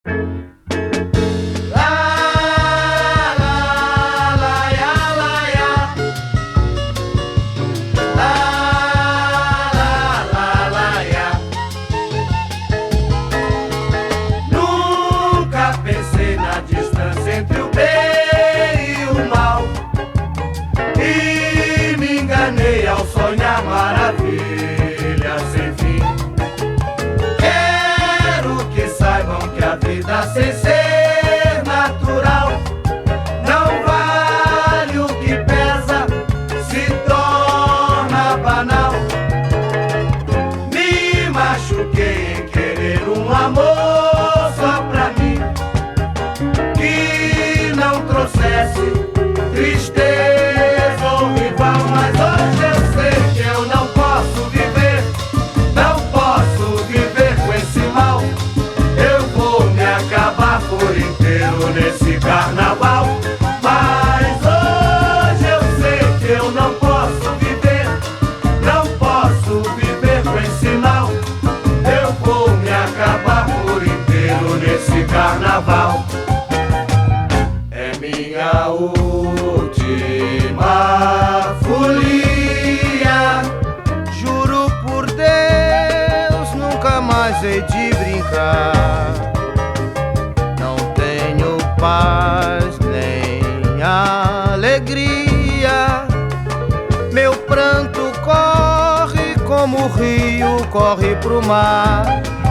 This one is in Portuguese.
Nunca pensei na distância entre o bem e o mal, e me enganei ao sonhar maravilhas sem fim. Quero que saibam que a vida sem ser natural não vale, o que pesa se torna banal. Me machuquei em querer um amor só pra mim, que não trouxesse tristeza ou rival. Mas hoje eu sei que eu não posso viver, não posso viver com esse mal. Eu vou me acabar por inteiro nesse carnaval. Mas hoje eu sei que eu não posso viver, não posso viver com esse mal. Eu vou me acabar por inteiro nesse carnaval. É minha última folia. Juro por Deus, nunca mais hei de brincar. Não tenho paz nem alegria. Meu pranto corre como o rio corre pro mar.